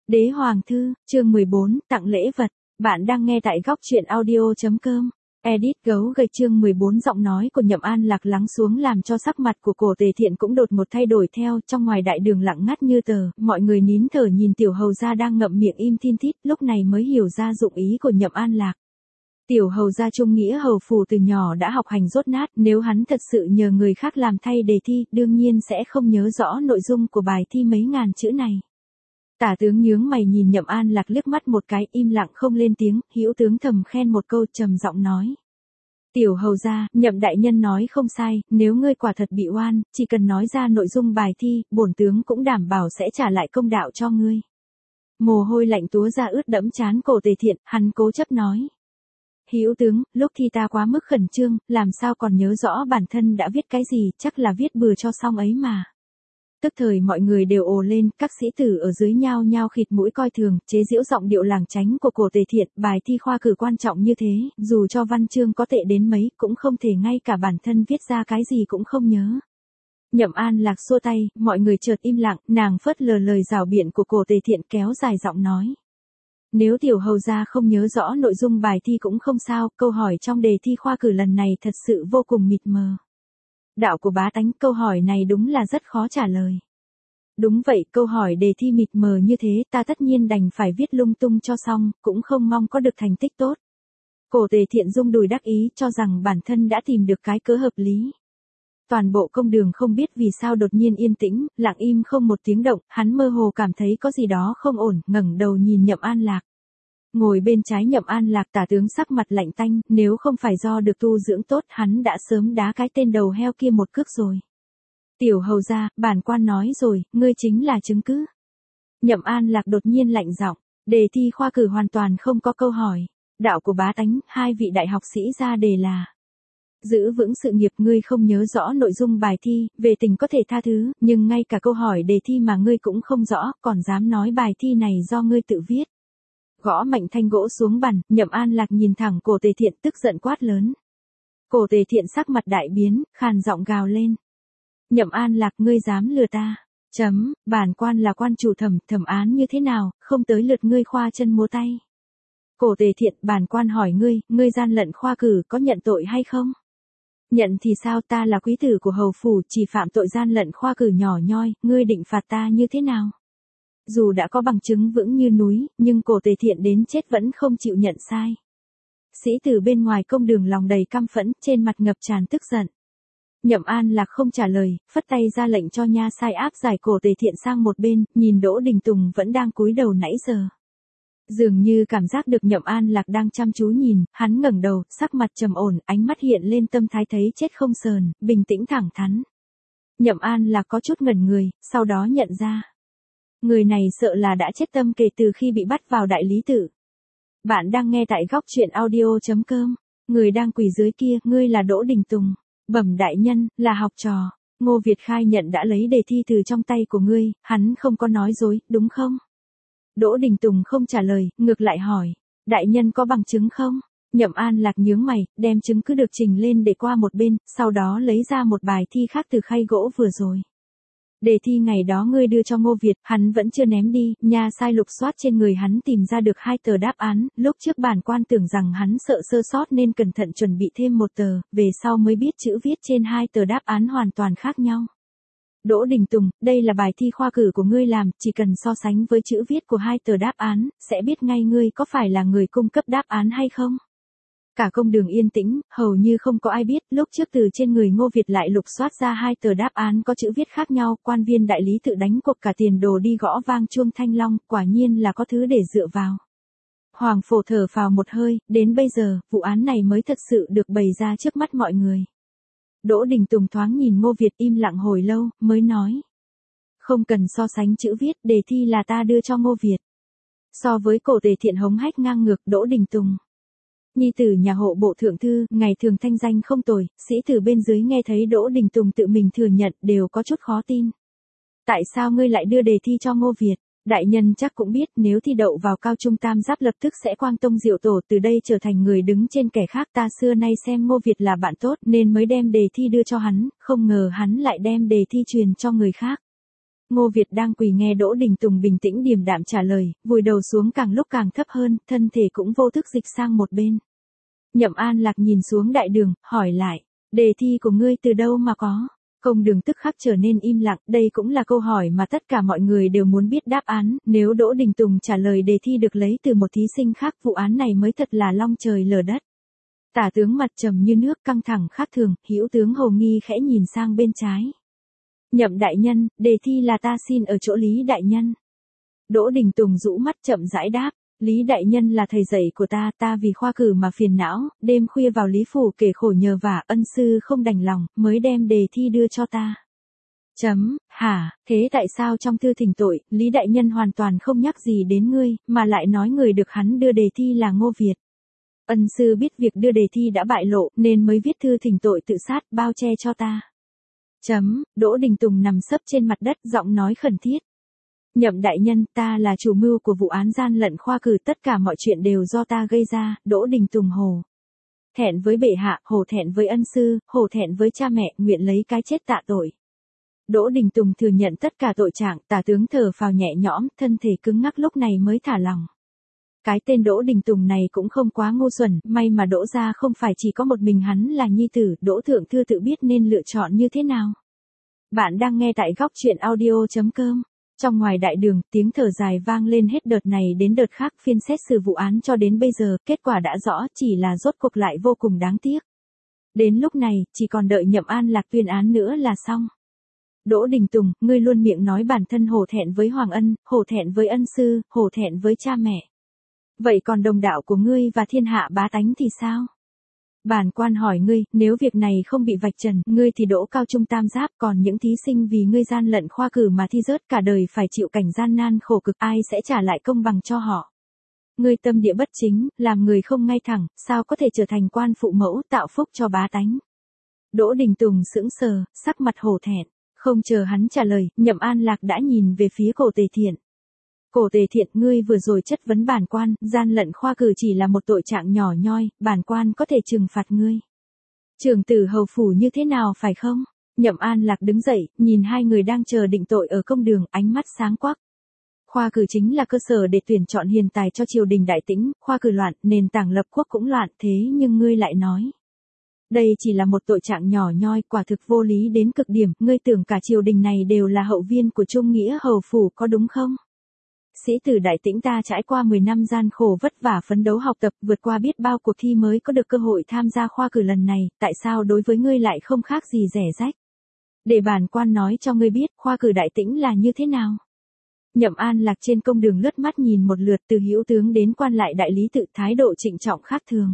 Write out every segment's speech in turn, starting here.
Đế Hoàng Thư, chương 14, tặng lễ vật. Bạn đang nghe tại góc truyện audio.com. Edit gấu gầy chương 14 giọng nói của Nhậm An Lạc lắng xuống làm cho sắc mặt của Cổ Tề Thiện cũng đột một thay đổi theo, trong ngoài đại đường lặng ngắt như tờ, mọi người nín thở nhìn tiểu hầu gia đang ngậm miệng im thin thít, lúc này mới hiểu ra dụng ý của Nhậm An Lạc. Tiểu hầu gia trung nghĩa hầu phủ từ nhỏ đã học hành dốt nát, nếu hắn thật sự nhờ người khác làm thay đề thi, đương nhiên sẽ không nhớ rõ nội dung của bài thi mấy ngàn chữ này. Tả tướng nhướng mày nhìn Nhậm An Lạc liếc mắt một cái, im lặng không lên tiếng, hữu tướng thầm khen một câu, trầm giọng nói. Tiểu hầu gia, Nhậm đại nhân nói không sai, nếu ngươi quả thật bị oan, chỉ cần nói ra nội dung bài thi, bổn tướng cũng đảm bảo sẽ trả lại công đạo cho ngươi. Mồ hôi lạnh túa ra ướt đẫm trán Cổ Tề Thiện, hắn cố chấp nói. Hữu tướng, lúc thi ta quá mức khẩn trương, làm sao còn nhớ rõ bản thân đã viết cái gì, chắc là viết bừa cho xong ấy mà. Tức thời mọi người đều ồ lên, các sĩ tử ở dưới nhao nhao khịt mũi coi thường, chế giễu giọng điệu làng chánh của Cổ Tề Thiện, bài thi khoa cử quan trọng như thế, dù cho văn chương có tệ đến mấy, cũng không thể ngay cả bản thân viết ra cái gì cũng không nhớ. Nhậm An Lạc xua tay, mọi người chợt im lặng, nàng phớt lờ lời rảo biện của Cổ Tề Thiện kéo dài giọng nói. Nếu tiểu hầu gia không nhớ rõ nội dung bài thi cũng không sao, câu hỏi trong đề thi khoa cử lần này thật sự vô cùng mịt mờ. Đạo của bá tánh, câu hỏi này đúng là rất khó trả lời. Đúng vậy, câu hỏi đề thi mịt mờ như thế, ta tất nhiên đành phải viết lung tung cho xong, cũng không mong có được thành tích tốt. Cổ Tề Thiện rung đùi đắc ý, cho rằng bản thân đã tìm được cái cớ hợp lý. Toàn bộ công đường không biết vì sao đột nhiên yên tĩnh, lặng im không một tiếng động, hắn mơ hồ cảm thấy có gì đó không ổn, ngẩng đầu nhìn Nhậm An Lạc. Ngồi bên trái Nhậm An Lạc tả tướng sắc mặt lạnh tanh, nếu không phải do được tu dưỡng tốt, hắn đã sớm đá cái tên đầu heo kia một cước rồi. Tiểu hầu gia, bản quan nói rồi, ngươi chính là chứng cứ. Nhậm An Lạc đột nhiên lạnh giọng, đề thi khoa cử hoàn toàn không có câu hỏi. Đạo của bá tánh, hai vị đại học sĩ ra đề là. Giữ vững sự nghiệp, ngươi không nhớ rõ nội dung bài thi, về tình có thể tha thứ, nhưng ngay cả câu hỏi đề thi mà ngươi cũng không rõ, còn dám nói bài thi này do ngươi tự viết. Gõ mạnh thanh gỗ xuống bàn, Nhậm An Lạc nhìn thẳng Cổ Tề Thiện tức giận quát lớn. Cổ Tề Thiện sắc mặt đại biến, khàn giọng gào lên. Nhậm An Lạc, ngươi dám lừa ta. Bản quan là quan chủ thẩm án như thế nào, không tới lượt ngươi khoa chân múa tay. Cổ Tề Thiện, bản quan hỏi ngươi gian lận khoa cử có nhận tội hay không? Nhận thì sao, ta là quý tử của hầu phủ, chỉ phạm tội gian lận khoa cử nhỏ nhoi, ngươi định phạt ta như thế nào? Dù đã có bằng chứng vững như núi, nhưng Cổ Tề Thiện đến chết vẫn không chịu nhận sai. Sĩ tử bên ngoài công đường lòng đầy căm phẫn, trên mặt ngập tràn tức giận. Nhậm An Lạc không trả lời, phất tay ra lệnh cho nha sai áp giải Cổ Tề Thiện sang một bên, nhìn Đỗ Đình Tùng vẫn đang cúi đầu nãy giờ. Dường như cảm giác được Nhậm An Lạc đang chăm chú nhìn, hắn ngẩng đầu, sắc mặt trầm ổn, ánh mắt hiện lên tâm thái thấy chết không sờn, bình tĩnh thẳng thắn. Nhậm An Lạc có chút ngẩn người, sau đó nhận ra. Người này sợ là đã chết tâm kể từ khi bị bắt vào đại lý tự. Bạn đang nghe tại góc truyện audio.com. Người đang quỳ dưới kia, ngươi là Đỗ Đình Tùng. Bẩm đại nhân, là học trò. Ngô Việt khai nhận đã lấy đề thi từ trong tay của ngươi, hắn không có nói dối, đúng không? Đỗ Đình Tùng không trả lời, ngược lại hỏi. Đại nhân có bằng chứng không? Nhậm An Lạc nhướng mày, đem chứng cứ được trình lên để qua một bên, sau đó lấy ra một bài thi khác từ khay gỗ vừa rồi. Đề thi ngày đó ngươi đưa cho Ngô Việt, hắn vẫn chưa ném đi, nha sai lục soát trên người hắn tìm ra được 2 tờ đáp án, lúc trước bản quan tưởng rằng hắn sợ sơ sót nên cẩn thận chuẩn bị thêm 1 tờ, về sau mới biết chữ viết trên 2 tờ đáp án hoàn toàn khác nhau. Đỗ Đình Tùng, đây là bài thi khoa cử của ngươi làm, chỉ cần so sánh với chữ viết của 2 tờ đáp án, sẽ biết ngay ngươi có phải là người cung cấp đáp án hay không. Cả công đường yên tĩnh, hầu như không có ai biết, lúc trước từ trên người Ngô Việt lại lục soát ra 2 tờ đáp án có chữ viết khác nhau, quan viên đại lý tự đánh cuộc cả tiền đồ đi gõ vang chuông thanh long, quả nhiên là có thứ để dựa vào. Hoàng phổ thở phào một hơi, đến bây giờ, vụ án này mới thật sự được bày ra trước mắt mọi người. Đỗ Đình Tùng thoáng nhìn Ngô Việt im lặng hồi lâu, mới nói. Không cần so sánh chữ viết, đề thi là ta đưa cho Ngô Việt. So với Cổ Tề Thiện hống hách ngang ngược, Đỗ Đình Tùng. Nhi tử nhà hộ bộ thượng thư, ngày thường thanh danh không tồi, sĩ tử bên dưới nghe thấy Đỗ Đình Tùng tự mình thừa nhận đều có chút khó tin. Tại sao ngươi lại đưa đề thi cho Ngô Việt? Đại nhân chắc cũng biết nếu thi đậu vào cao trung tam giáp lập tức sẽ quang tông diệu tổ từ đây trở thành người đứng trên kẻ khác, ta xưa nay xem Ngô Việt là bạn tốt nên mới đem đề thi đưa cho hắn, không ngờ hắn lại đem đề thi truyền cho người khác. Ngô Việt đang quỳ nghe Đỗ Đình Tùng bình tĩnh điềm đạm trả lời, vùi đầu xuống càng lúc càng thấp hơn, thân thể cũng vô thức dịch sang một bên. Nhậm An Lạc nhìn xuống đại đường, hỏi lại, đề thi của ngươi từ đâu mà có? Công đường tức khắc trở nên im lặng, đây cũng là câu hỏi mà tất cả mọi người đều muốn biết đáp án, nếu Đỗ Đình Tùng trả lời đề thi được lấy từ một thí sinh khác, vụ án này mới thật là long trời lở đất. Tả tướng mặt trầm như nước, căng thẳng khác thường, hữu tướng Hồ Nghi khẽ nhìn sang bên trái. Nhậm đại nhân, đề thi là ta xin ở chỗ Lý đại nhân. Đỗ Đình Tùng rũ mắt chậm rãi đáp, Lý đại nhân là thầy dạy của ta vì khoa cử mà phiền não, đêm khuya vào Lý phủ kể khổ nhờ vả, ân sư không đành lòng, mới đem đề thi đưa cho ta. Hả, thế tại sao trong thư thỉnh tội, Lý đại nhân hoàn toàn không nhắc gì đến ngươi, mà lại nói người được hắn đưa đề thi là Ngô Việt. Ân sư biết việc đưa đề thi đã bại lộ, nên mới viết thư thỉnh tội tự sát, bao che cho ta. Đỗ Đình Tùng nằm sấp trên mặt đất, giọng nói khẩn thiết. Nhậm đại nhân, ta là chủ mưu của vụ án gian lận khoa cử, tất cả mọi chuyện đều do ta gây ra. Đỗ Đình Tùng hổ thẹn với bệ hạ, hổ thẹn với ân sư, hổ thẹn với cha mẹ, nguyện lấy cái chết tạ tội. Đỗ Đình Tùng thừa nhận tất cả tội trạng, tả tướng thở phào nhẹ nhõm, thân thể cứng ngắc lúc này mới thả lòng. Cái tên Đỗ Đình Tùng này cũng không quá ngu xuẩn, may mà Đỗ gia không phải chỉ có một mình hắn là nhi tử, Đỗ Thượng Thư tự biết nên lựa chọn như thế nào. Bạn đang nghe tại góc truyện audio.com. Trong ngoài đại đường, tiếng thở dài vang lên hết đợt này đến đợt khác, phiên xét xử vụ án cho đến bây giờ, kết quả đã rõ, chỉ là rốt cuộc lại vô cùng đáng tiếc. Đến lúc này, chỉ còn đợi Nhậm An Lạc tuyên án nữa là xong. Đỗ Đình Tùng, ngươi luôn miệng nói bản thân hổ thẹn với Hoàng Ân, hổ thẹn với ân sư, hổ thẹn với cha mẹ. Vậy còn đồng đạo của ngươi và thiên hạ bá tánh thì sao? Bản quan hỏi ngươi, nếu việc này không bị vạch trần, ngươi thì đỗ cao trung tam giáp, còn những thí sinh vì ngươi gian lận khoa cử mà thi rớt cả đời phải chịu cảnh gian nan khổ cực, ai sẽ trả lại công bằng cho họ? Ngươi tâm địa bất chính, làm người không ngay thẳng, sao có thể trở thành quan phụ mẫu, tạo phúc cho bá tánh? Đỗ Đình Tùng sững sờ, sắc mặt hổ thẹn, không chờ hắn trả lời, Nhậm An Lạc đã nhìn về phía Cổ Tề Thiện. Cổ Tề Thiện, ngươi vừa rồi chất vấn bản quan, gian lận khoa cử chỉ là một tội trạng nhỏ nhoi, bản quan có thể trừng phạt ngươi. Trưởng tử hầu phủ như thế nào phải không? Nhậm An Lạc đứng dậy, nhìn hai người đang chờ định tội ở công đường, ánh mắt sáng quắc. Khoa cử chính là cơ sở để tuyển chọn hiền tài cho triều đình đại tĩnh, khoa cử loạn, nền tảng lập quốc cũng loạn, thế nhưng ngươi lại nói. Đây chỉ là một tội trạng nhỏ nhoi, quả thực vô lý đến cực điểm, ngươi tưởng cả triều đình này đều là hậu viên của Trung Nghĩa hầu phủ có đúng không? Sĩ tử đại tĩnh ta trải qua 10 năm gian khổ vất vả phấn đấu học tập, vượt qua biết bao cuộc thi mới có được cơ hội tham gia khoa cử lần này, tại sao đối với ngươi lại không khác gì rẻ rách? Để bản quan nói cho ngươi biết, khoa cử đại tĩnh là như thế nào? Nhậm An Lạc trên công đường lướt mắt nhìn một lượt, từ hữu tướng đến quan lại đại lý tự, thái độ trịnh trọng khác thường.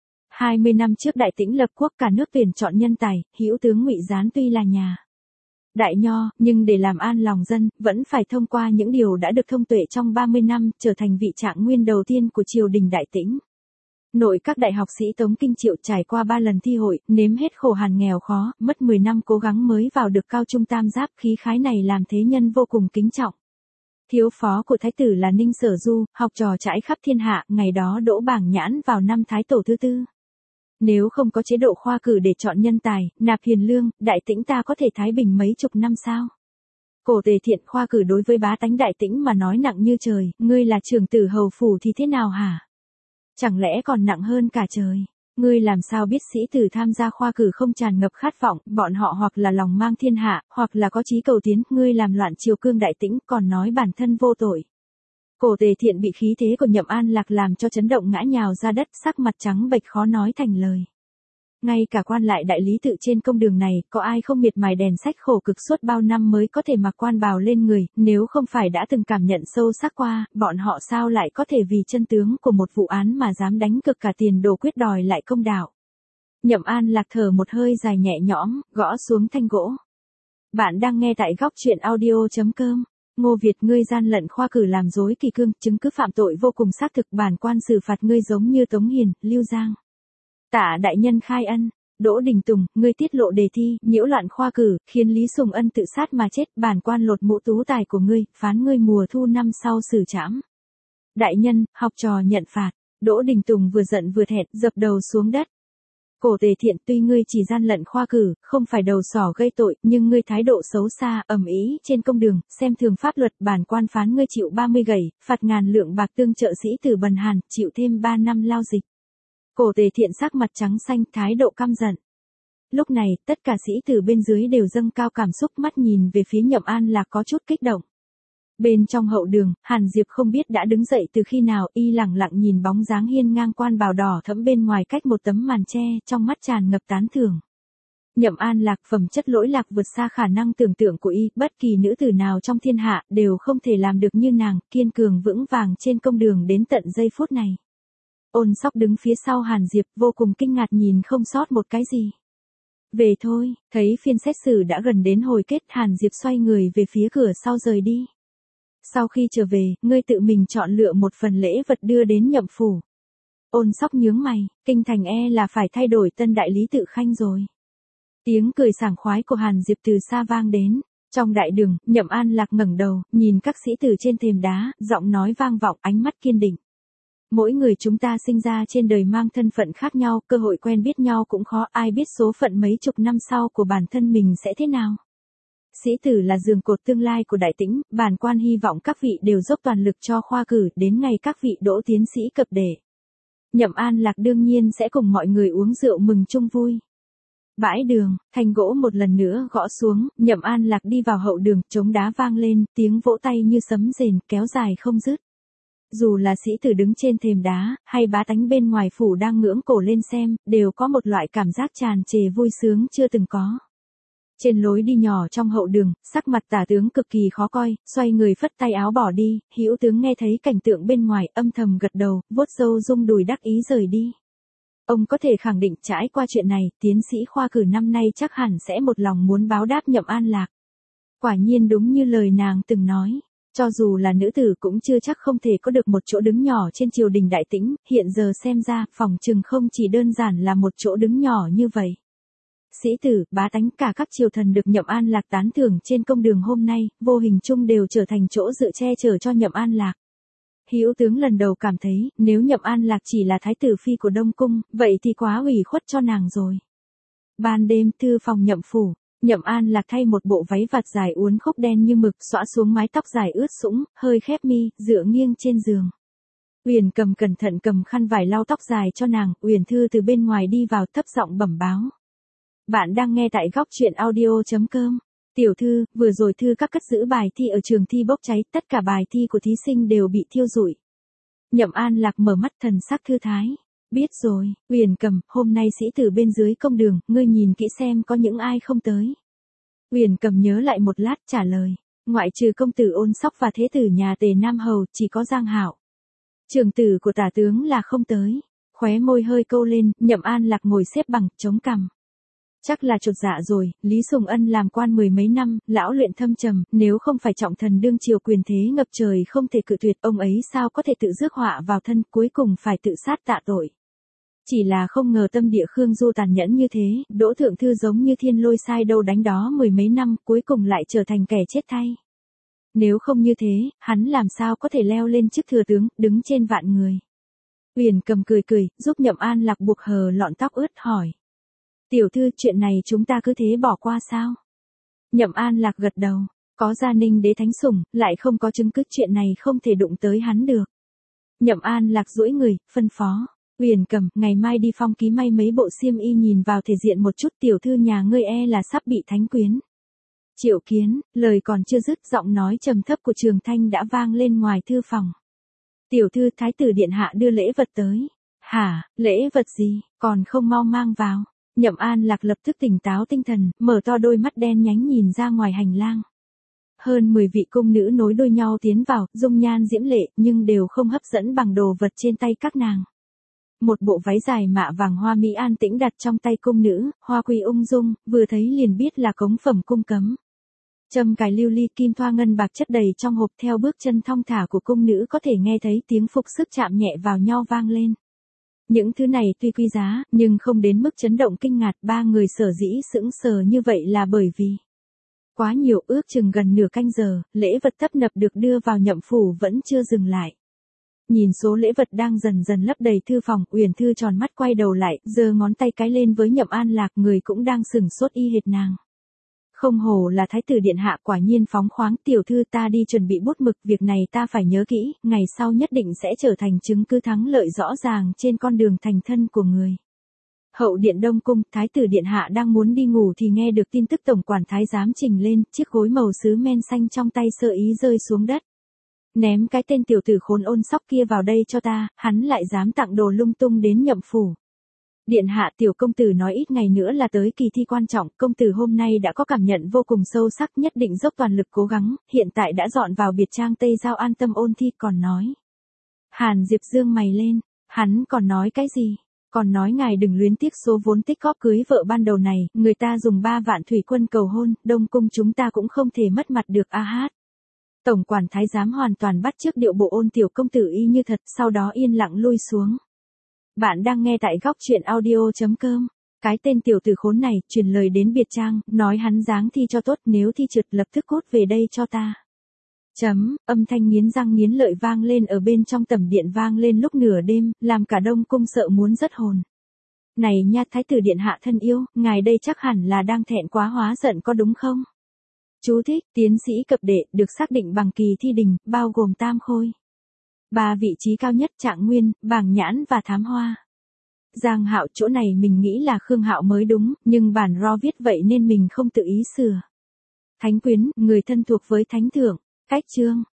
20 năm trước đại tĩnh lập quốc, cả nước tuyển chọn nhân tài, hữu tướng Ngụy Gián tuy là nhà đại nho, nhưng để làm an lòng dân, vẫn phải thông qua những điều đã được thông tuệ trong 30 năm, trở thành vị trạng nguyên đầu tiên của triều đình đại tĩnh. Nội các đại học sĩ Tống Kinh Triệu trải qua 3 lần thi hội, nếm hết khổ hàn nghèo khó, mất 10 năm cố gắng mới vào được cao trung tam giáp, khí khái này làm thế nhân vô cùng kính trọng. Thiếu phó của thái tử là Ninh Sở Du, học trò trải khắp thiên hạ, ngày đó đỗ bảng nhãn vào năm Thái Tổ thứ 4. Nếu không có chế độ khoa cử để chọn nhân tài, nạp hiền lương, đại tĩnh ta có thể thái bình mấy chục năm sao? Cổ Tề Thiện, khoa cử đối với bá tánh đại tĩnh mà nói nặng như trời, ngươi là trưởng tử hầu phủ thì thế nào hả? Chẳng lẽ còn nặng hơn cả trời? Ngươi làm sao biết sĩ tử tham gia khoa cử không tràn ngập khát vọng, bọn họ hoặc là lòng mang thiên hạ, hoặc là có chí cầu tiến, ngươi làm loạn triều cương đại tĩnh, còn nói bản thân vô tội. Cổ Tề Thiện bị khí thế của Nhậm An Lạc làm cho chấn động ngã nhào ra đất, sắc mặt trắng bệch khó nói thành lời. Ngay cả quan lại đại lý tự trên công đường này, có ai không miệt mài đèn sách khổ cực suốt bao năm mới có thể mặc quan bào lên người, nếu không phải đã từng cảm nhận sâu sắc qua, bọn họ sao lại có thể vì chân tướng của một vụ án mà dám đánh cực cả tiền đồ quyết đòi lại công đạo. Nhậm An Lạc thở một hơi dài nhẹ nhõm, gõ xuống thanh gỗ. Bạn đang nghe tại góc truyện audio.com. Ngô Việt, ngươi gian lận khoa cử làm dối kỳ cương, chứng cứ phạm tội vô cùng xác thực, bản quan xử phạt ngươi giống như Tống Hiền, Lưu Giang. Tạ đại nhân khai ân. Đỗ Đình Tùng, ngươi tiết lộ đề thi, nhiễu loạn khoa cử, khiến Lý Sùng Ân tự sát mà chết, bản quan lột mũ tú tài của ngươi, phán ngươi mùa thu năm sau xử trảm. Đại nhân, học trò nhận phạt. Đỗ Đình Tùng vừa giận vừa thẹn, dập đầu xuống đất. Cổ Tề Thiện, tuy ngươi chỉ gian lận khoa cử, không phải đầu sỏ gây tội, nhưng ngươi thái độ xấu xa, ầm ĩ trên công đường, xem thường pháp luật, bản quan phán ngươi chịu 30 gẩy, phạt ngàn lượng bạc tương trợ sĩ tử bần hàn, chịu thêm 3 năm lao dịch. Cổ Tề Thiện sắc mặt trắng xanh, thái độ căm giận. Lúc này, tất cả sĩ tử bên dưới đều dâng cao cảm xúc, mắt nhìn về phía Nhậm An Lạc có chút kích động. Bên trong hậu đường, Hàn Diệp không biết đã đứng dậy từ khi nào, y lẳng lặng nhìn bóng dáng hiên ngang quan bào đỏ thẫm bên ngoài cách một tấm màn tre, trong mắt tràn ngập tán thưởng. Nhậm An Lạc phẩm chất lỗi lạc vượt xa khả năng tưởng tượng của y, bất kỳ nữ tử nào trong thiên hạ đều không thể làm được như nàng, kiên cường vững vàng trên công đường đến tận giây phút này. Ôn Sóc đứng phía sau Hàn Diệp vô cùng kinh ngạc nhìn không sót một cái gì. Về thôi, thấy phiên xét xử đã gần đến hồi kết, Hàn Diệp xoay người về phía cửa sau rời đi. Sau khi trở về, ngươi tự mình chọn lựa một phần lễ vật đưa đến Nhậm phủ. Ôn Sóc nhướng mày, kinh thành là phải thay đổi tân đại lý tự khanh rồi. Tiếng cười sảng khoái của Hàn Diệp từ xa vang đến. Trong đại đường, Nhậm An Lạc ngẩng đầu, nhìn các sĩ tử trên thềm đá, giọng nói vang vọng, ánh mắt kiên định. Mỗi người chúng ta sinh ra trên đời mang thân phận khác nhau, cơ hội quen biết nhau cũng khó, ai biết số phận mấy chục năm sau của bản thân mình sẽ thế nào. Sĩ tử là giường cột tương lai của Đại Tĩnh, bản quan hy vọng các vị đều dốc toàn lực cho khoa cử, đến ngày các vị đỗ tiến sĩ cập đề. Nhậm An Lạc đương nhiên sẽ cùng mọi người uống rượu mừng chung vui. Bãi đường, thanh gỗ một lần nữa gõ xuống, Nhậm An Lạc đi vào hậu đường, trống đá vang lên, tiếng vỗ tay như sấm rền, kéo dài không dứt. Dù là sĩ tử đứng trên thềm đá, hay bá tánh bên ngoài phủ đang ngưỡng cổ lên xem, đều có một loại cảm giác tràn trề vui sướng chưa từng có. Trên lối đi nhỏ trong hậu đường, sắc mặt Tả tướng cực kỳ khó coi, xoay người phất tay áo bỏ đi, Hữu tướng nghe thấy cảnh tượng bên ngoài, âm thầm gật đầu, vuốt râu rung đùi đắc ý rời đi. Ông có thể khẳng định trải qua chuyện này, tiến sĩ khoa cử năm nay chắc hẳn sẽ một lòng muốn báo đáp Nhậm An Lạc. Quả nhiên đúng như lời nàng từng nói. Cho dù là nữ tử cũng chưa chắc không thể có được một chỗ đứng nhỏ trên triều đình Đại Tĩnh, hiện giờ xem ra, phòng trừng không chỉ đơn giản là một chỗ đứng nhỏ như vậy. Sĩ tử, bá tánh cả các triều thần được Nhậm An Lạc tán thưởng trên công đường hôm nay, vô hình chung đều trở thành chỗ dựa che chở cho Nhậm An Lạc. Hữu tướng lần đầu cảm thấy, nếu Nhậm An Lạc chỉ là thái tử phi của Đông Cung, vậy thì quá ủy khuất cho nàng rồi. Ban đêm, thư phòng Nhậm phủ. Nhậm An Lạc thay một bộ váy vạt dài uốn khúc đen như mực, xõa xuống mái tóc dài ướt sũng, hơi khép mi, dựa nghiêng trên giường. Uyển Cầm cẩn thận cầm khăn vải lau tóc dài cho nàng, Uyển Thư từ bên ngoài đi vào thấp giọng bẩm báo. Bạn đang nghe tại góc truyện audio.com. Tiểu thư, vừa rồi thư các cất giữ bài thi ở trường thi bốc cháy, tất cả bài thi của thí sinh đều bị thiêu rụi. Nhậm An Lạc mở mắt thần sắc thư thái. Biết rồi, Uyển Cầm, hôm nay sĩ tử bên dưới công đường, ngươi nhìn kỹ xem có những ai không tới. Uyển Cầm nhớ lại một lát trả lời, ngoại trừ công tử Ôn Sóc và thế tử nhà Tề Nam Hầu, chỉ có Giang Hạo. Trưởng tử của Tả tướng là không tới. Khóe môi hơi câu lên, Nhậm An Lạc ngồi xếp bằng, chống cằm. Chắc là chột dạ rồi, Lý Sùng Ân làm quan 10 mấy năm, lão luyện thâm trầm, nếu không phải trọng thần đương triều quyền thế ngập trời không thể cự tuyệt, ông ấy sao có thể tự rước họa vào thân, cuối cùng phải tự sát tạ tội. Chỉ là không ngờ tâm địa Khương Du tàn nhẫn như thế, Đỗ Thượng Thư giống như thiên lôi sai đâu đánh đó 10 mấy năm, cuối cùng lại trở thành kẻ chết thay. Nếu không như thế, hắn làm sao có thể leo lên chức thừa tướng, đứng trên vạn người. Uyển Cầm cười cười, giúp Nhậm An Lạc buộc hờ lọn tóc ướt hỏi. Tiểu thư, chuyện này chúng ta cứ thế bỏ qua sao? Nhậm An Lạc gật đầu, có Gia Ninh đế thánh sủng, lại không có chứng cứ, chuyện này không thể đụng tới hắn được. Nhậm An Lạc duỗi người, phân phó. Uyển Cầm, ngày mai đi phong ký may mấy bộ xiêm y nhìn vào thể diện một chút, tiểu thư nhà ngươi là sắp bị thánh quyến. Triệu Kiến, lời còn chưa dứt, giọng nói trầm thấp của Trường Thanh đã vang lên ngoài thư phòng. Tiểu thư, thái tử điện hạ đưa lễ vật tới. Hả, lễ vật gì, còn không mau mang vào. Nhậm An Lạc lập tức tỉnh táo tinh thần, mở to đôi mắt đen nhánh nhìn ra ngoài hành lang. Hơn 10 vị cung nữ nối đuôi nhau tiến vào, dung nhan diễm lệ, nhưng đều không hấp dẫn bằng đồ vật trên tay các nàng. Một bộ váy dài mạ vàng hoa mỹ an tĩnh đặt trong tay cung nữ, hoa quý ung dung, vừa thấy liền biết là cống phẩm cung cấm. Châm cài lưu ly kim thoa ngân bạc chất đầy trong hộp, theo bước chân thong thả của cung nữ có thể nghe thấy tiếng phục sức chạm nhẹ vào nhau vang lên. Những thứ này tuy quý giá, nhưng không đến mức chấn động kinh ngạc, ba người sở dĩ sững sờ như vậy là bởi vì quá nhiều, ước chừng gần nửa canh giờ, lễ vật tấp nập được đưa vào Nhậm phủ vẫn chưa dừng lại. Nhìn số lễ vật đang dần dần lấp đầy thư phòng, Uyển Thư tròn mắt quay đầu lại, giơ ngón tay cái lên với Nhậm An Lạc, người cũng đang sửng sốt y hệt nàng. Không hổ là thái tử điện hạ, quả nhiên phóng khoáng. Tiểu thư, ta đi chuẩn bị bút mực, việc này ta phải nhớ kỹ, ngày sau nhất định sẽ trở thành chứng cứ thắng lợi rõ ràng trên con đường thành thân của người. Hậu điện Đông Cung, thái tử điện hạ đang muốn đi ngủ thì nghe được tin tức tổng quản thái giám trình lên, chiếc gối màu sứ men xanh trong tay sơ ý rơi xuống đất. Ném cái tên tiểu tử khốn ôn sóc kia vào đây cho ta, hắn lại dám tặng đồ lung tung đến Nhậm phủ. Điện hạ, tiểu công tử nói ít ngày nữa là tới kỳ thi quan trọng, công tử hôm nay đã có cảm nhận vô cùng sâu sắc, nhất định dốc toàn lực cố gắng, hiện tại đã dọn vào biệt trang Tây Giao an tâm ôn thi. Còn nói. Hàn Diệp dương mày lên, hắn còn nói cái gì? Còn nói ngài đừng luyến tiếc số vốn tích góp cưới vợ ban đầu này, người ta dùng 3 vạn thủy quân cầu hôn, Đông Cung chúng ta cũng không thể mất mặt được a hát. Tổng quản thái giám hoàn toàn bắt chước điệu bộ ôn tiểu công tử y như thật, sau đó yên lặng lui xuống. Bạn đang nghe tại góc truyện audio.com. Cái tên tiểu tử khốn này, truyền lời đến biệt trang, nói hắn dáng thi cho tốt, nếu thi trượt lập tức cút về đây cho ta. Âm thanh nghiến răng nghiến lợi vang lên ở bên trong tẩm điện, vang lên lúc nửa đêm, làm cả Đông Cung sợ muốn rớt hồn. Này nha, thái tử điện hạ thân yêu, ngài đây chắc hẳn là đang thẹn quá hóa giận có đúng không? Chú thích, tiến sĩ cập đệ, được xác định bằng kỳ thi đình, bao gồm tam khôi. 3 vị trí cao nhất, trạng nguyên, bảng nhãn và thám hoa. Giang Hạo, chỗ này mình nghĩ là Khương Hạo mới đúng, nhưng bản ro viết vậy nên mình không tự ý sửa. Thánh quyến, người thân thuộc với thánh thượng. Cách chương.